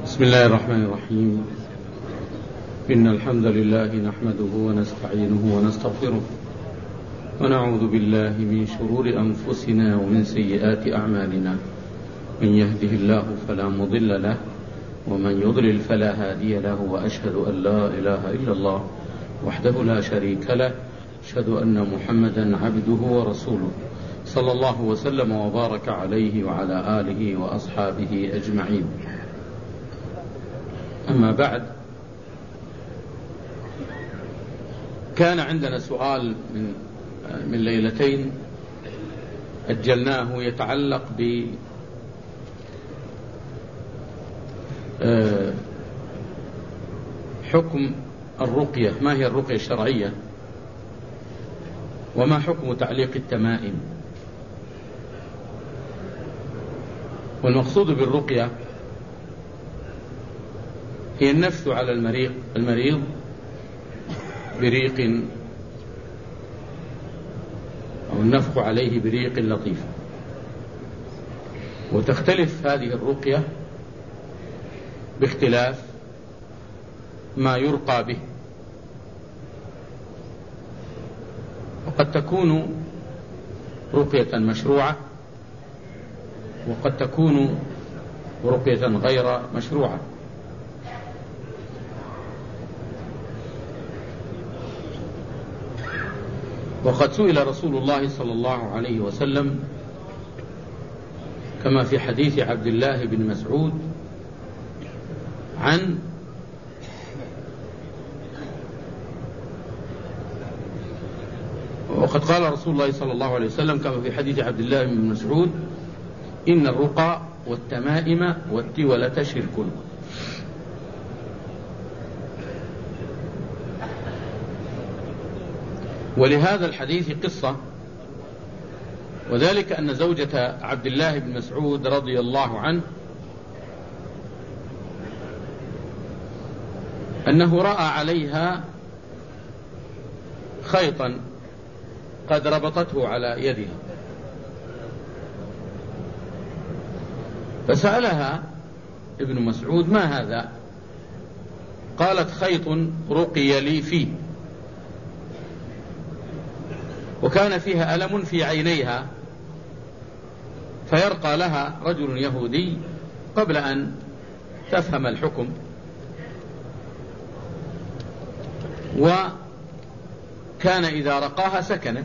بسم الله الرحمن الرحيم. إن الحمد لله نحمده ونستعينه ونستغفره ونعوذ بالله من شرور أنفسنا ومن سيئات أعمالنا. من يهده الله فلا مضل له ومن يضلل فلا هادي له، وأشهد أن لا إله إلا الله وحده لا شريك له، أشهد أن محمدا عبده ورسوله صلى الله وسلم وبارك عليه وعلى آله وأصحابه أجمعين. أما بعد، كان عندنا سؤال من ليلتين أجلناه يتعلق بحكم الرقية. ما هي الرقية الشرعية؟ وما حكم تعليق التمائم؟ والمقصود بالرقية هي النفث على المريض بريق، أو النفخ عليه بريق لطيف. وتختلف هذه الرقية باختلاف ما يرقى به، وقد تكون رقية مشروعة وقد تكون رقية غير مشروعة. وقد سئل رسول الله صلى الله عليه وسلم كما في حديث عبد الله بن مسعود وقد قال رسول الله صلى الله عليه وسلم كما في حديث عبد الله بن مسعود: إن الرقى والتمائم والتولة شرك. ولهذا الحديث قصة، وذلك أن زوجة عبد الله بن مسعود رضي الله عنه أنه رأى عليها خيطا قد ربطته على يدها، فسألها ابن مسعود: ما هذا؟ قالت: خيط رقي لي فيه، وكان فيها ألم في عينيها، فيرقى لها رجل يهودي قبل أن تفهم الحكم. وكان إذا رقاها سكنت.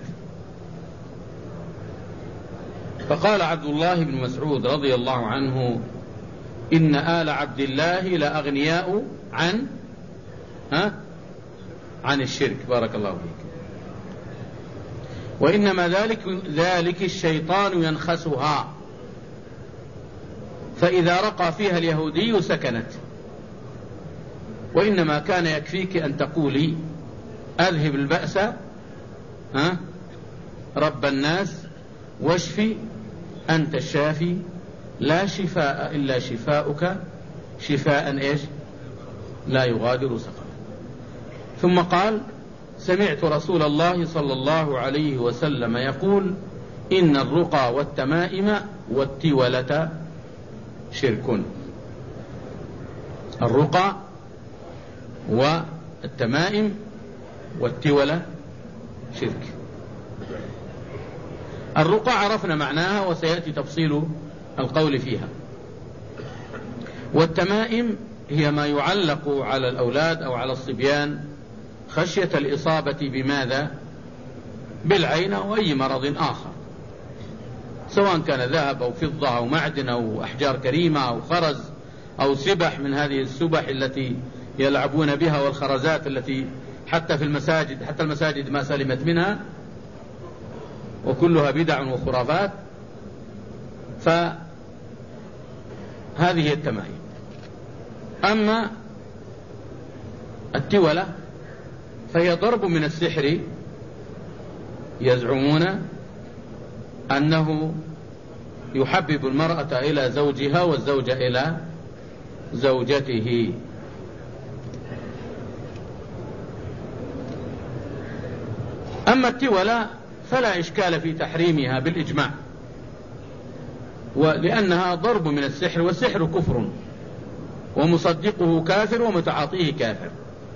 فقال عبد الله بن مسعود رضي الله عنه: إن آل عبد الله لأغنياء عن الشرك. بارك الله فيك. وإنما ذلك الشيطان ينخسها، فإذا رقى فيها اليهودي سكنت. وإنما كان يكفيك أن تقولي: أذهب البأس رب الناس واشفي أنت الشافي لا شفاء إلا شفاؤك شفاء لا يغادر سقما. ثم قال: سمعت رسول الله صلى الله عليه وسلم يقول: إن الرقى والتمائم والتولة شرك. الرقى والتمائم والتولة شرك. الرقى عرفنا معناها وسيأتي تفصيل القول فيها. والتمائم هي ما يعلق على الأولاد أو على الصبيان خشية الإصابة بماذا؟ بالعين أو أي مرض آخر، سواء كان ذهب أو فضة أو معدن أو أحجار كريمة أو خرز أو سبح من هذه السبح التي يلعبون بها، والخرزات التي حتى في المساجد، حتى المساجد ما سلمت منها، وكلها بدع وخرافات. فهذه التمائم. أما التولة فهي ضرب من السحر، يزعمون أنه يحبب المرأة إلى زوجها والزوج إلى زوجته. أما التولة فلا إشكال في تحريمها بالإجماع، ولأنها ضرب من السحر، والسحر كفر، ومصدقه كافر ومتعاطيه كافر.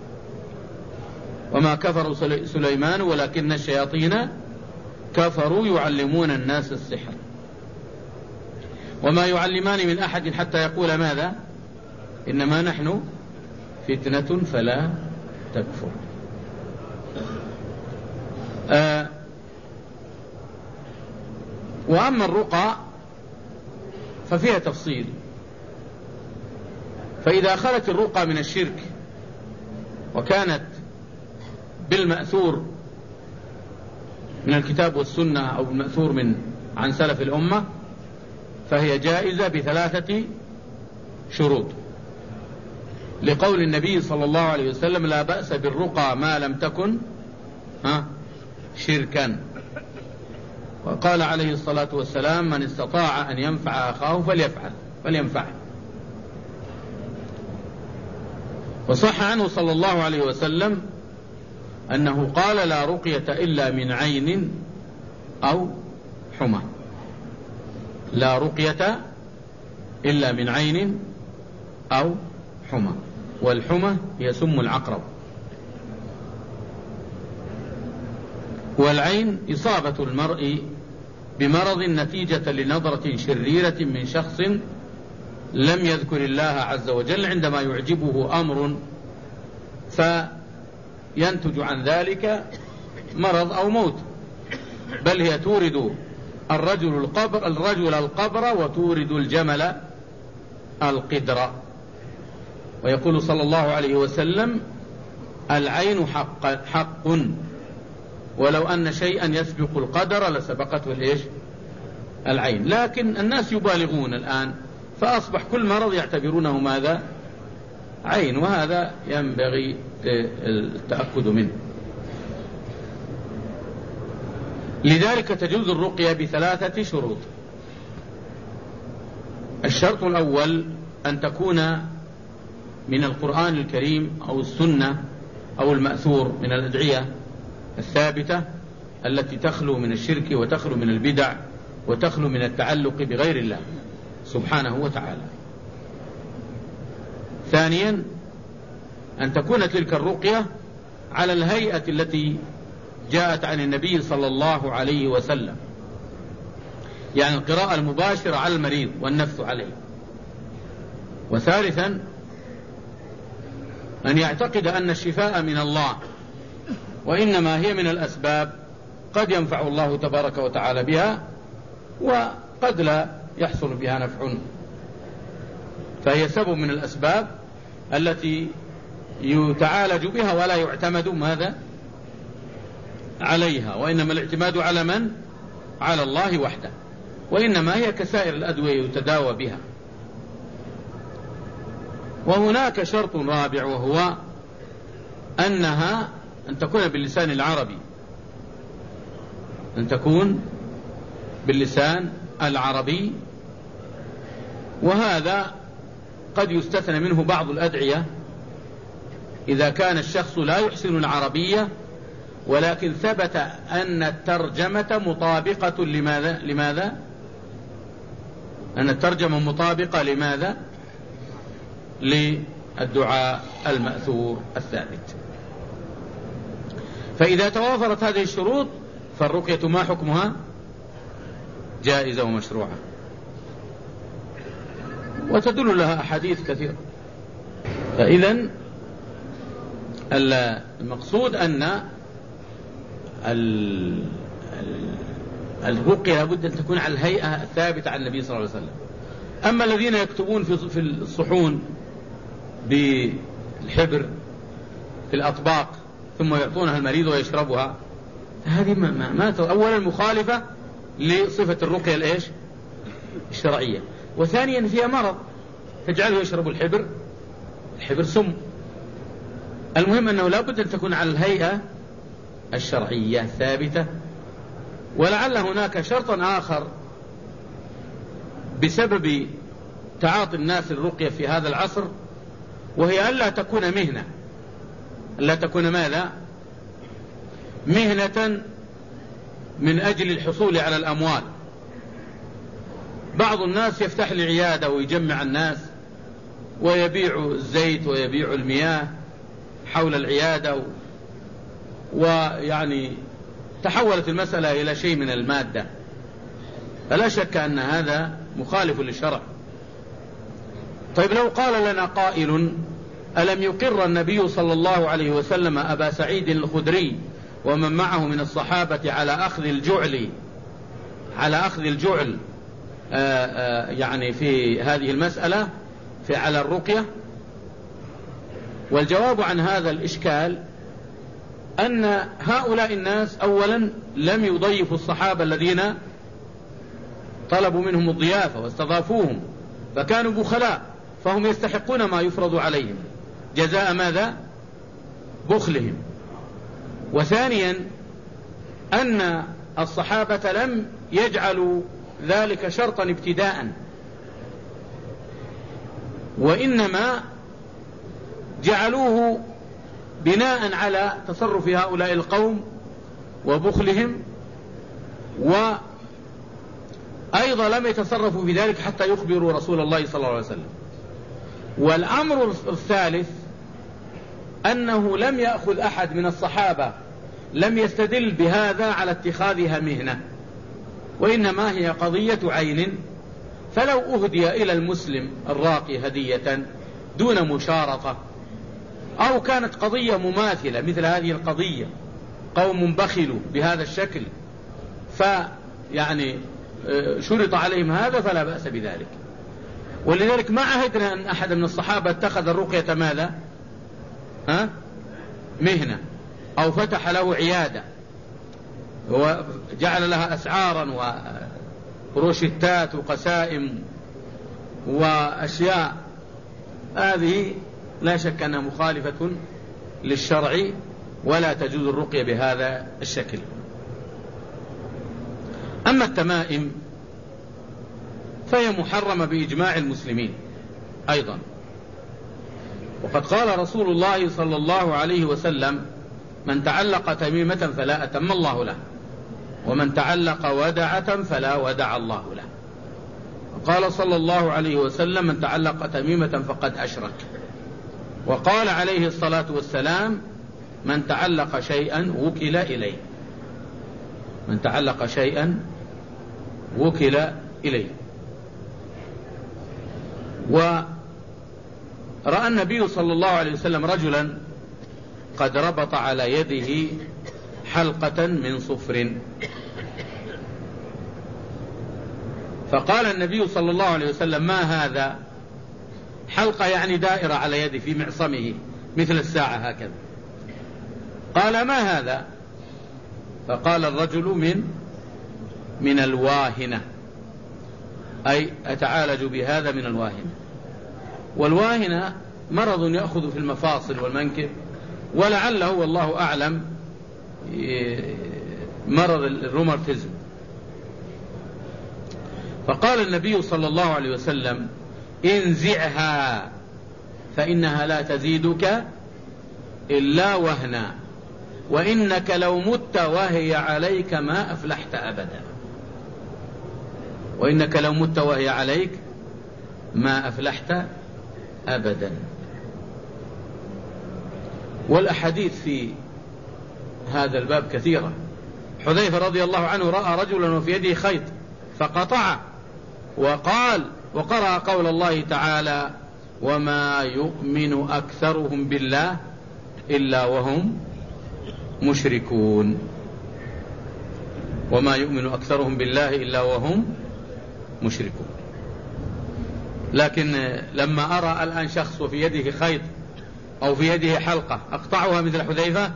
وما كفر سليمان ولكن الشياطين كفروا يعلمون الناس السحر وما يعلمان من أحد حتى يقول ماذا؟ إنما نحن فتنة فلا تكفر. وأما الرقى ففيها تفصيل. فإذا خلت الرقى من الشرك وكانت بالمأثور من الكتاب والسنة أو المأثور عن سلف الأمة فهي جائزة ب3 شروط، لقول النبي صلى الله عليه وسلم: لا بأس بالرقى ما لم تكن شركا. وقال عليه الصلاة والسلام: من استطاع أن ينفع أخاه فلينفعه. وصح عنه صلى الله عليه وسلم أنه قال: لا رقية إلا من عين أو حمى. لا رقية إلا من عين أو حمى. والحمى هي سم العقرب، والعين إصابة المرء بمرض نتيجة لنظرة شريرة من شخص لم يذكر الله عز وجل عندما يعجبه أمر فينتج عن ذلك مرض أو موت، بل هي تورد الرجل القبر وتورد الجمل القدر. ويقول صلى الله عليه وسلم: العين حق ولو أن شيئا يسبق القدر لسبقته العين. لكن الناس يبالغون الآن، فأصبح كل مرض يعتبرونه ماذا؟ عين، وهذا ينبغي التأكد منه. لذلك تجوز الرقية ب3 شروط. الشرط الأول أن تكون من القرآن الكريم أو السنة أو المأثور من الأدعية الثابتة التي تخلو من الشرك وتخلو من البدع وتخلو من التعلق بغير الله سبحانه وتعالى. ثانيا أن تكون تلك الرقية على الهيئة التي جاءت عن النبي صلى الله عليه وسلم، يعني القراءة المباشرة على المريض والنفث عليه. وثالثا أن يعتقد أن الشفاء من الله، وإنما هي من الأسباب قد ينفع الله تبارك وتعالى بها وقد لا يحصل بها نفع، فهي سبب من الأسباب التي يتعالج بها ولا يعتمد ماذا؟ عليها، وإنما الاعتماد على من؟ على الله وحده، وإنما هي كسائر الأدوية يتداوى بها. وهناك شرط رابع، وهو أن تكون باللسان العربي، أن تكون باللسان العربي. وهذا قد يستثنى منه بعض الأدعية إذا كان الشخص لا يحسن العربية، ولكن ثبت أن الترجمة مطابقة لماذا؟ أن الترجمة مطابقة لماذا؟ للدعاء المأثور الثابت. فإذا توافرت هذه الشروط فالرقية ما حكمها؟ جائزة ومشروعة، وتدل لها أحاديث كثيرة. فإذن المقصود أن الرقية لابد أن تكون على الهيئة الثابتة عن النبي صلى الله عليه وسلم. أما الذين يكتبون في الصحون بالحبر في الأطباق ثم يعطونها المريض ويشربها، هذه ما أولا مخالفة لصفة الرقية الشرعية، وثانيا فيها مرض تجعله يشرب الحبر سم. المهم أنه لا بد أن تكون على الهيئة الشرعية الثابتة. ولعل هناك شرطا آخر بسبب تعاطي الناس الرقية في هذا العصر، وهي ألا تكون مهنة، ألا تكون ماذا؟ مهنة من أجل الحصول على الأموال. بعض الناس يفتح لي عيادة ويجمع الناس ويبيع الزيت ويبيع المياه حول العيادة، ويعني تحولت المسألة إلى شيء من المادة، فلا شك أن هذا مخالف للشرع. طيب لو قال لنا قائل: ألم يقر النبي صلى الله عليه وسلم أبا سعيد الخدري ومن معه من الصحابة على أخذ الجعل يعني في هذه المسألة على الرقية؟ والجواب عن هذا الإشكال أن هؤلاء الناس أولا لم يضيفوا الصحابة الذين طلبوا منهم الضيافة واستضافوهم، فكانوا بخلاء، فهم يستحقون ما يفرض عليهم جزاء ماذا؟ بخلهم. وثانيا أن الصحابة لم يجعلوا ذلك شرطا ابتداء، وإنما جعلوه بناء على تصرف هؤلاء القوم وبخلهم، وأيضا لم يتصرفوا بذلك حتى يخبروا رسول الله صلى الله عليه وسلم. والأمر الثالث أنه لم يأخذ أحد من الصحابة، لم يستدل بهذا على اتخاذها مهنة، وإنما هي قضية عين، فلو أهدي إلى المسلم الراقي هدية دون مشارطة، أو كانت قضية مماثلة مثل هذه القضية، قوم بخلوا بهذا الشكل فيعني شرط عليهم هذا، فلا بأس بذلك. ولذلك ما عهدنا أن أحد من الصحابة اتخذ الرقية ماذا؟ مهنة، أو فتح له عيادة وجعل لها أسعارا وروشتات وقسائم وأشياء، هذه لا شك أنها مخالفة للشرع، ولا تجوز الرقية بهذا الشكل. أما التمائم فهي محرمة بإجماع المسلمين أيضا، وقد قال رسول الله صلى الله عليه وسلم: من تعلق تميمة فلا أتم الله له، ومن تعلق ودعة فلا ودع الله له. قال صلى الله عليه وسلم: من تعلق تميمة فقد أشرك. وقال عليه الصلاة والسلام: من تعلق شيئا وكل إليه. من تعلق شيئا وكل إليه. ورأى النبي صلى الله عليه وسلم رجلا قد ربط على يده حلقة من صفر، فقال النبي صلى الله عليه وسلم: ما هذا؟ حلقة يعني دائرة على يده في معصمه مثل الساعة هكذا. قال: ما هذا؟ فقال الرجل: من الواهنة، أي أتعالج بهذا من الواهنة. والواهنة مرض يأخذ في المفاصل والمنكب، ولعله والله أعلم مرض الروماتيزم. فقال النبي صلى الله عليه وسلم: انزعها فإنها لا تزيدك إلا وهنا، وإنك لو مت وهي عليك ما أفلحت أبدا. وإنك لو مت وهي عليك ما أفلحت أبدا. والأحاديث في هذا الباب كثيرة. حذيفة رضي الله عنه رأى رجلا وفي يده خيط فقطع، وقرأ قول الله تعالى: وما يؤمن أكثرهم بالله إلا وهم مشركون. وما يؤمن أكثرهم بالله إلا وهم مشركون. لكن لما أرى الآن شخص وفي يده خيط أو في يده حلقة أقطعها مثل حذيفة؟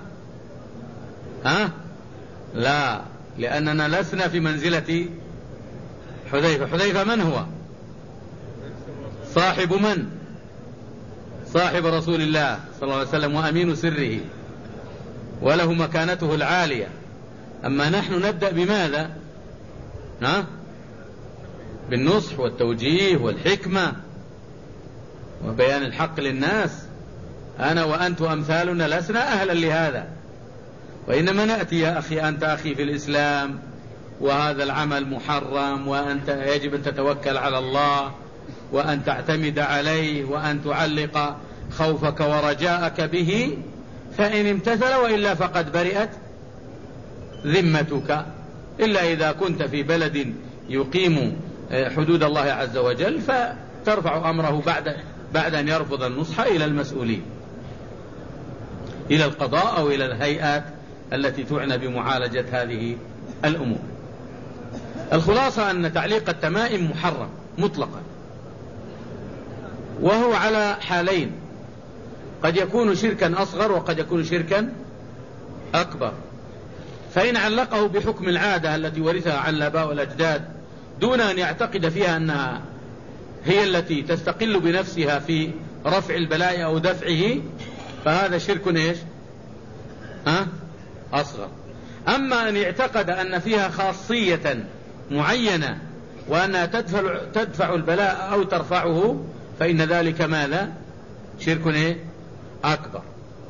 لا، لأننا لسنا في منزلة حذيفة. حذيفة من هو؟ صاحب من؟ صاحب رسول الله صلى الله عليه وسلم وأمين سره، وله مكانته العالية. أما نحن نبدأ بماذا؟ بالنصح والتوجيه والحكمة وبيان الحق للناس. أنا وأنت وأمثالنا لسنا أهلا لهذا، وإنما نأتي: يا أخي أنت أخي في الإسلام، وهذا العمل محرم، وأنت يجب أن تتوكل على الله، وأن تعتمد عليه وأن تعلق خوفك ورجاءك به، فإن امتثل، وإلا فقد برئت ذمتك، إلا إذا كنت في بلد يقيم حدود الله عز وجل فترفع أمره بعد أن يرفض النصح إلى المسؤولين، إلى القضاء أو إلى الهيئات التي تعنى بمعالجة هذه الأمور. الخلاصة أن تعليق التمائم محرم مطلقا، وهو على حالين: قد يكون شركا أصغر وقد يكون شركا أكبر. فإن علقه بحكم العادة التي ورثها عن الآباء والأجداد دون أن يعتقد فيها أنها هي التي تستقل بنفسها في رفع البلاء أو دفعه، فهذا شرك أصغر. أما أن يعتقد أن فيها خاصية معينة وأنها تدفع البلاء أو ترفعه، فإن ذلك ماذا؟ شرك أكبر.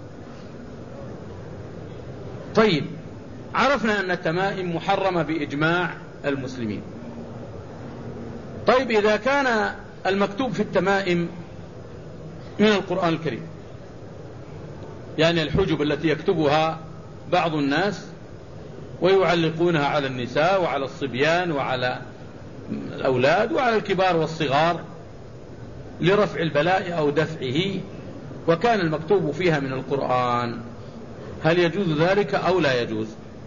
طيب، عرفنا أن التمائم محرمة بإجماع المسلمين. طيب، إذا كان المكتوب في التمائم من القرآن الكريم، يعني الحجب التي يكتبها بعض الناس ويعلقونها على النساء وعلى الصبيان وعلى الأولاد وعلى الكبار والصغار لرفع البلاء أو دفعه، وكان المكتوب فيها من القرآن، هل يجوز ذلك أو لا يجوز؟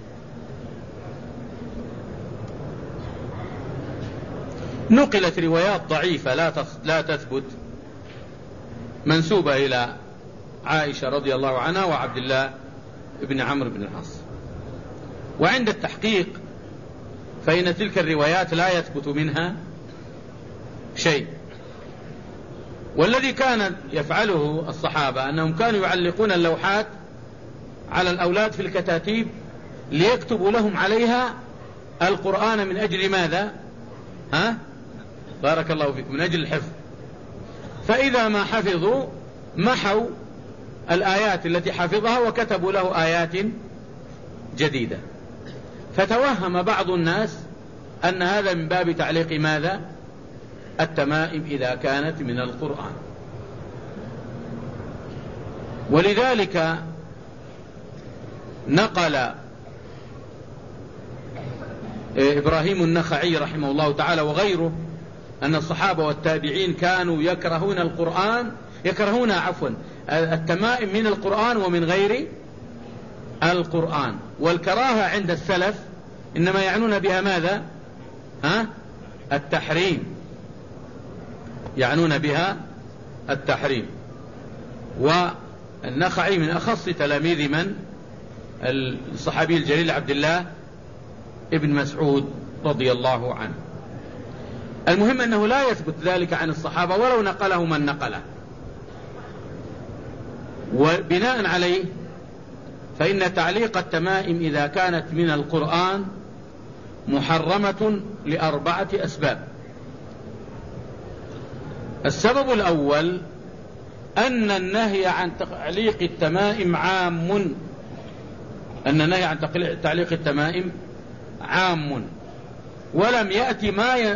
نقلت روايات ضعيفة لا تثبت منسوبة إلى عائشة رضي الله عنها وعبد الله بن عمرو بن العاص، وعند التحقيق فإن تلك الروايات لا يثبت منها شيء. والذي كان يفعله الصحابة أنهم كانوا يعلقون اللوحات على الأولاد في الكتاتيب ليكتبوا لهم عليها القرآن من أجل ماذا؟ بارك الله فيكم، من أجل الحفظ. فإذا ما حفظوا محوا الآيات التي حفظها وكتبوا له آيات جديدة، فتوهم بعض الناس أن هذا من باب تعليق ماذا؟ التمائم إذا كانت من القرآن. ولذلك نقل إبراهيم النخعي رحمه الله تعالى وغيره أن الصحابة والتابعين كانوا يكرهون التمائم من القرآن ومن غير القرآن. والكراهة عند السلف إنما يعنون بها ماذا؟ التحريم، يعنون بها التحريم. والنخعي من أخص تلاميذ من؟ الصحابي الجليل عبد الله ابن مسعود رضي الله عنه. المهم أنه لا يثبت ذلك عن الصحابة ولو نقله من نقله، وبناء عليه فإن تعليق التمائم إذا كانت من القرآن محرمة ل4 أسباب. السبب الأول أن النهي عن تعليق التمائم عام، أن النهي عن تعليق التمائم عام ولم يأتي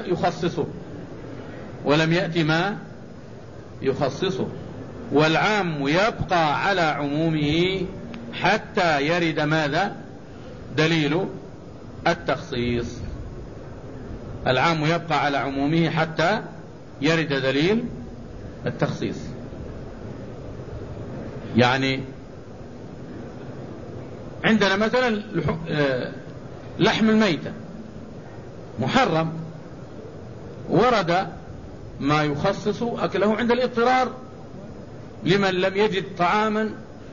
ما يخصصه، والعام يبقى على عمومه حتى يرد ماذا؟ دليل التخصيص. العام يبقى على عمومه حتى يرد دليل التخصيص. يعني عندنا مثلا لحم الميتة محرم، ورد ما يخصص أكله عند الاضطرار لمن لم يجد طعاما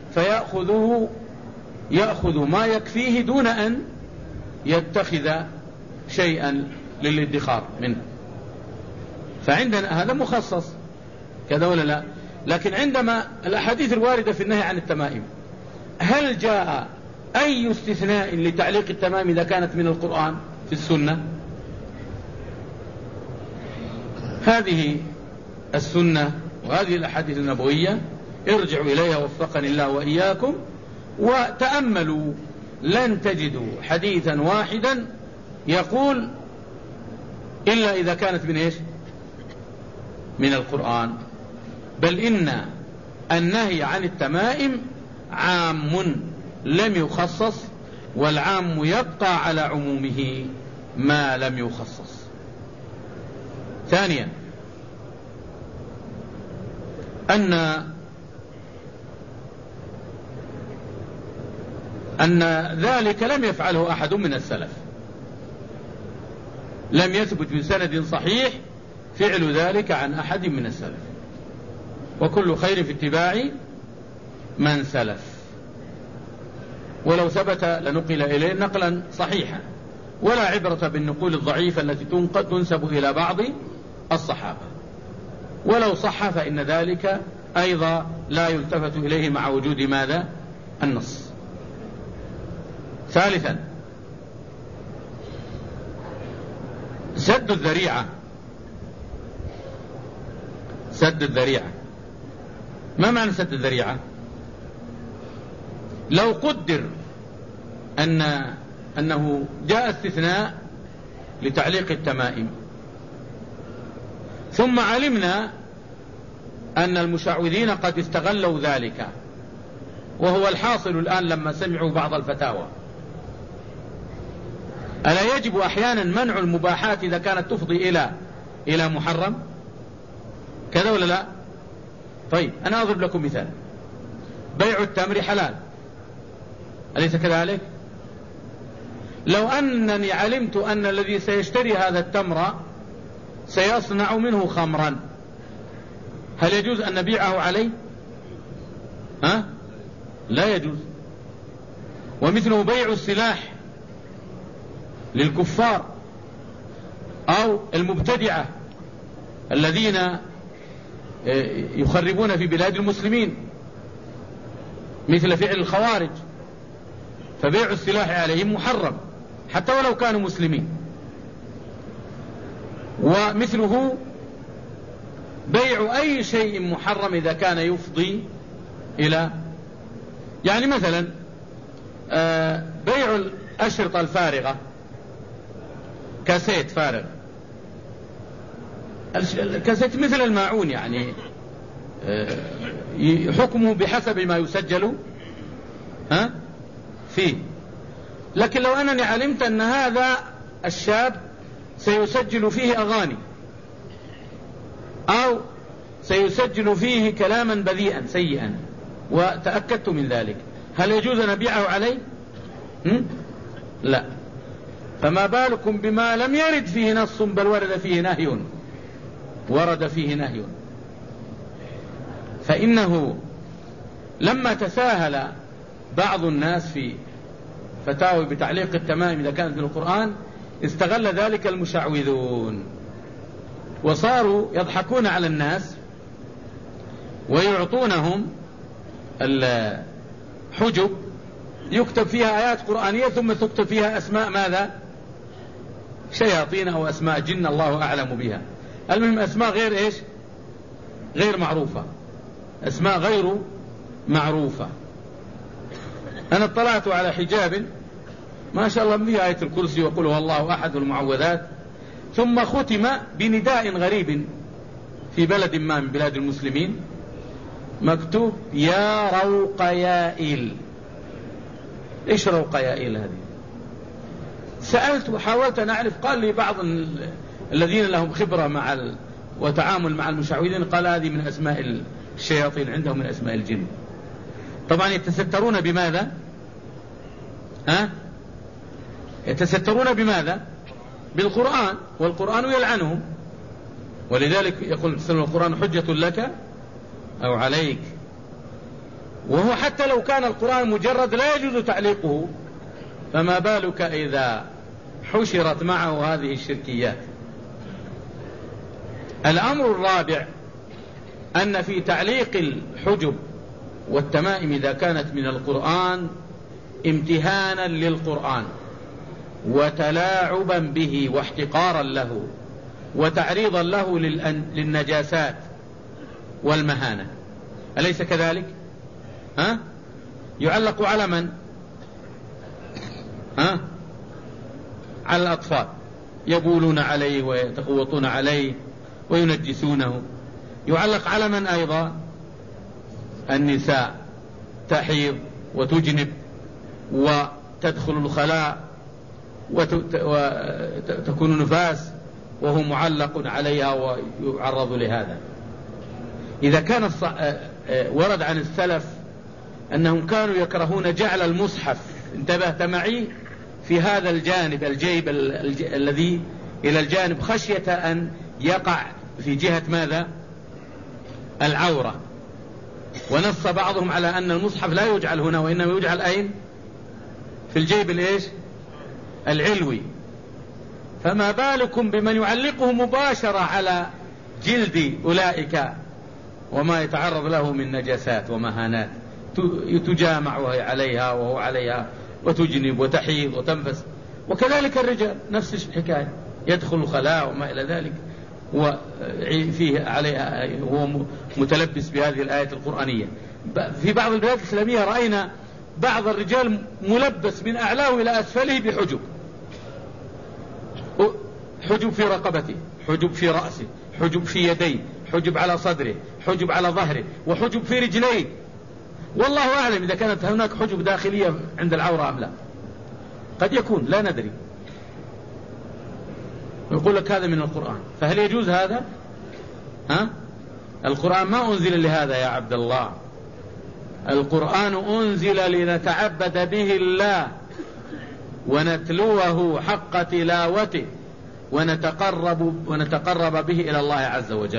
يأخذ ما يكفيه دون أن يتخذ شيئا للادخار منه، فعندنا هذا مخصص كذا ولا لا؟ لكن عندما الأحاديث الواردة في النهي عن التمائم، هل جاء أي استثناء لتعليق التمائم إذا كانت من القرآن في السنة؟ هذه السنة وهذه الأحاديث النبوية ارجعوا إليها وفقني الله وإياكم وتأملوا، لن تجدوا حديثا واحدا يقول إلا إذا كانت من إيش؟ من القرآن، بل إن النهي عن التمائم عام لم يخصص، والعام يبقى على عمومه ما لم يخصص. ثانيا أن ذلك لم يفعله أحد من السلف، لم يثبت بسند صحيح فعل ذلك عن أحد من السلف، وكل خير في اتباع من سلف، ولو ثبت لنقل إليه نقلا صحيحا، ولا عبرة بالنقول الضعيفة التي تنسب إلى بعض الصحابة، ولو صح فإن ذلك أيضا لا يلتفت إليه مع وجود ماذا؟ النص. ثالثا سد الذريعة. سد الذريعة، ما معنى سد الذريعة؟ لو قدر أنه جاء استثناء لتعليق التمائم، ثم علمنا أن المشعوذين قد استغلوا ذلك، وهو الحاصل الآن لما سمعوا بعض الفتاوى، ألا يجب أحيانا منع المباحات إذا كانت تفضي إلى محرم؟ كذا ولا لا؟ طيب أنا أضرب لكم مثال. بيع التمر حلال، أليس كذلك؟ لو أنني علمت أن الذي سيشتري هذا التمر سيصنع منه خمرا، هل يجوز أن نبيعه عليه؟ لا يجوز. ومثله بيع السلاح للكفار أو المبتدعة الذين يخربون في بلاد المسلمين مثل فعل الخوارج، فبيع السلاح عليهم محرم حتى ولو كانوا مسلمين. ومثله بيع أي شيء محرم إذا كان يفضي إلى، يعني مثلا بيع الأشرطة الفارغة، كاسيت فارغ، الكاسيت مثل الماعون، يعني حكمه بحسب ما يسجل فيه. لكن لو أنني علمت أن هذا الشاب سيسجل فيه أغاني أو سيسجل فيه كلاما بذيئا سيئا وتأكدت من ذلك، هل يجوز أن أبيعه عليه؟ لا. فما بالكم بما لم يرد فيه نص بل ورد فيه نهي. فإنه لما تساهل بعض الناس في فتاوي بتعليق التمائم إذا كانت من القرآن، استغل ذلك المشعوذون وصاروا يضحكون على الناس ويعطونهم الحجب يكتب فيها آيات قرآنية ثم تكتب فيها أسماء ماذا؟ شياطين أو أسماء جن، الله أعلم بها. المهم أسماء غير إيش؟ غير معروفة، أسماء غير معروفة. أنا اطلعت على حجاب ما شاء الله فيه آية الكرسي وقل هو الله أحد والمعوذات، ثم ختم بنداء غريب في بلد ما من بلاد المسلمين مكتوب يا روقيائيل. إيش روقيائيل هذه؟ سألت وحاولت أن أعرف، قال لي بعض الذين لهم خبرة وتعامل مع المشعوذين، قال هذه من أسماء الشياطين عندهم، من أسماء الجن. طبعا يتسترون بماذا؟ يتسترون بماذا؟ بالقرآن، والقرآن يلعنهم، ولذلك يقول القرآن حجة لك أو عليك. وهو حتى لو كان القرآن مجرد لا يجوز تعليقه، فما بالك إذا حشرت معه هذه الشركيات. الأمر الرابع أن في تعليق الحجب والتمائم إذا كانت من القرآن امتهانا للقرآن وتلاعبا به واحتقارا له وتعريضا له للنجاسات والمهانة، أليس كذلك؟ يعلق على من؟ على الأطفال، يبولون عليه ويتقوطون عليه وينجسونه، يعلق على من أيضا؟ النساء تحيض وتجنب وتدخل الخلاء وتكون نفاس وهو معلق عليها ويعرض لهذا. إذا كان ورد عن السلف أنهم كانوا يكرهون جعل المصحف، انتبهت معي، في هذا الجانب الجيب الذي إلى الجانب خشية أن يقع في جهة ماذا؟ العورة. ونص بعضهم على أن المصحف لا يجعل هنا وإنما يجعل أين؟ في الجيب الإيش؟ العلوي. فما بالكم بمن يعلقه مباشرة على جلد أولئك وما يتعرض له من نجاسات ومهانات، تجامع وهي عليها وهو عليها، وتجنب وتحيض وتنفس. وكذلك الرجال نفس الحكاية، يدخل الخلاء وما إلى ذلك، وفيه عليها هو متلبس بهذه الآية القرآنية. في بعض البلاد الإسلامية رأينا بعض الرجال ملبس من أعلاه إلى أسفله بحجب، حجب في رقبته، حجب في رأسه، حجب في يديه، حجب على صدره، حجب على ظهره، وحجب في رجليه. والله أعلم إذا كانت هناك حجب داخلية عند العورة أم لا، قد يكون، لا ندري. يقول لك هذا من القرآن، فهل يجوز هذا؟ القرآن ما أنزل لهذا يا عبد الله، القرآن أنزل لنتعبد به الله ونتلوه حق تلاوته ونتقرب به إلى الله عز وجل.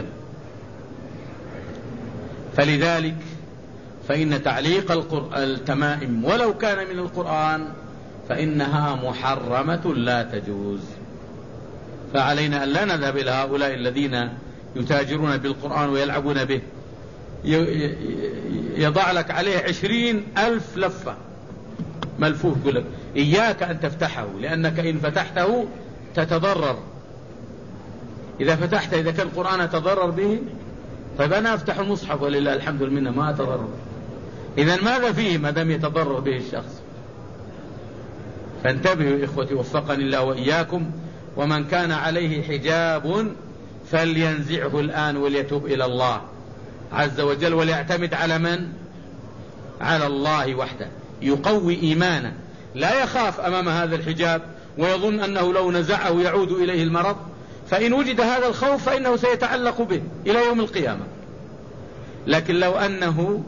فلذلك فإن تعليق التمائم ولو كان من القرآن فإنها محرمة لا تجوز. فعلينا أن لا نذهب إلى هؤلاء الذين يتاجرون بالقرآن ويلعبون به، يضع لك عليه 20,000 لفة ملفوف، يقول لك إياك أن تفتحه لأنك إن فتحته تتضرر. إذا فتحته إذا كان القرآن أتضرر به، طيب أنا أفتح المصحف ولله الحمد لله ما أتضرر. إذن ماذا فيه ما دام يتضرر به الشخص؟ فانتبهوا إخوتي وفقني الله وإياكم. ومن كان عليه حجاب فلينزعه الآن وليتوب إلى الله عز وجل وليعتمد على من؟ على الله وحده، يقوي إيمانه، لا يخاف أمام هذا الحجاب ويظن أنه لو نزعه يعود إليه المرض. فإن وجد هذا الخوف فإنه سيتعلق به إلى يوم القيامة. لكن لو أنه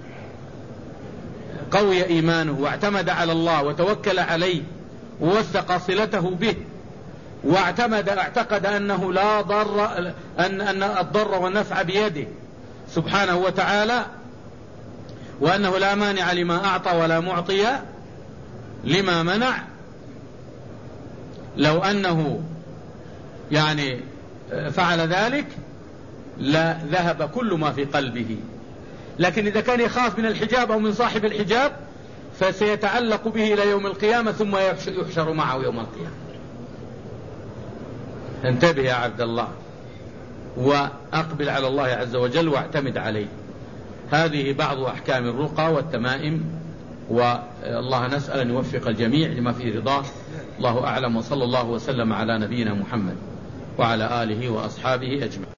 قوي إيمانه واعتمد على الله وتوكل عليه ووثق صلته به اعتقد أنه لا ضر، أن الضر والنفع بيده سبحانه وتعالى، وأنه لا مانع لما أعطى ولا معطي لما منع، لو أنه يعني فعل ذلك لا ذهب كل ما في قلبه. لكن إذا كان يخاف من الحجاب أو من صاحب الحجاب فسيتعلق به إلى يوم القيامة ثم يحشر معه يوم القيامة. انتبه يا عبد الله وأقبل على الله عز وجل واعتمد عليه. هذه بعض أحكام الرقى والتمائم، والله نسأل أن يوفق الجميع لما فيه رضاه. الله أعلم، وصلى الله وسلم على نبينا محمد وعلى آله وأصحابه أجمعين.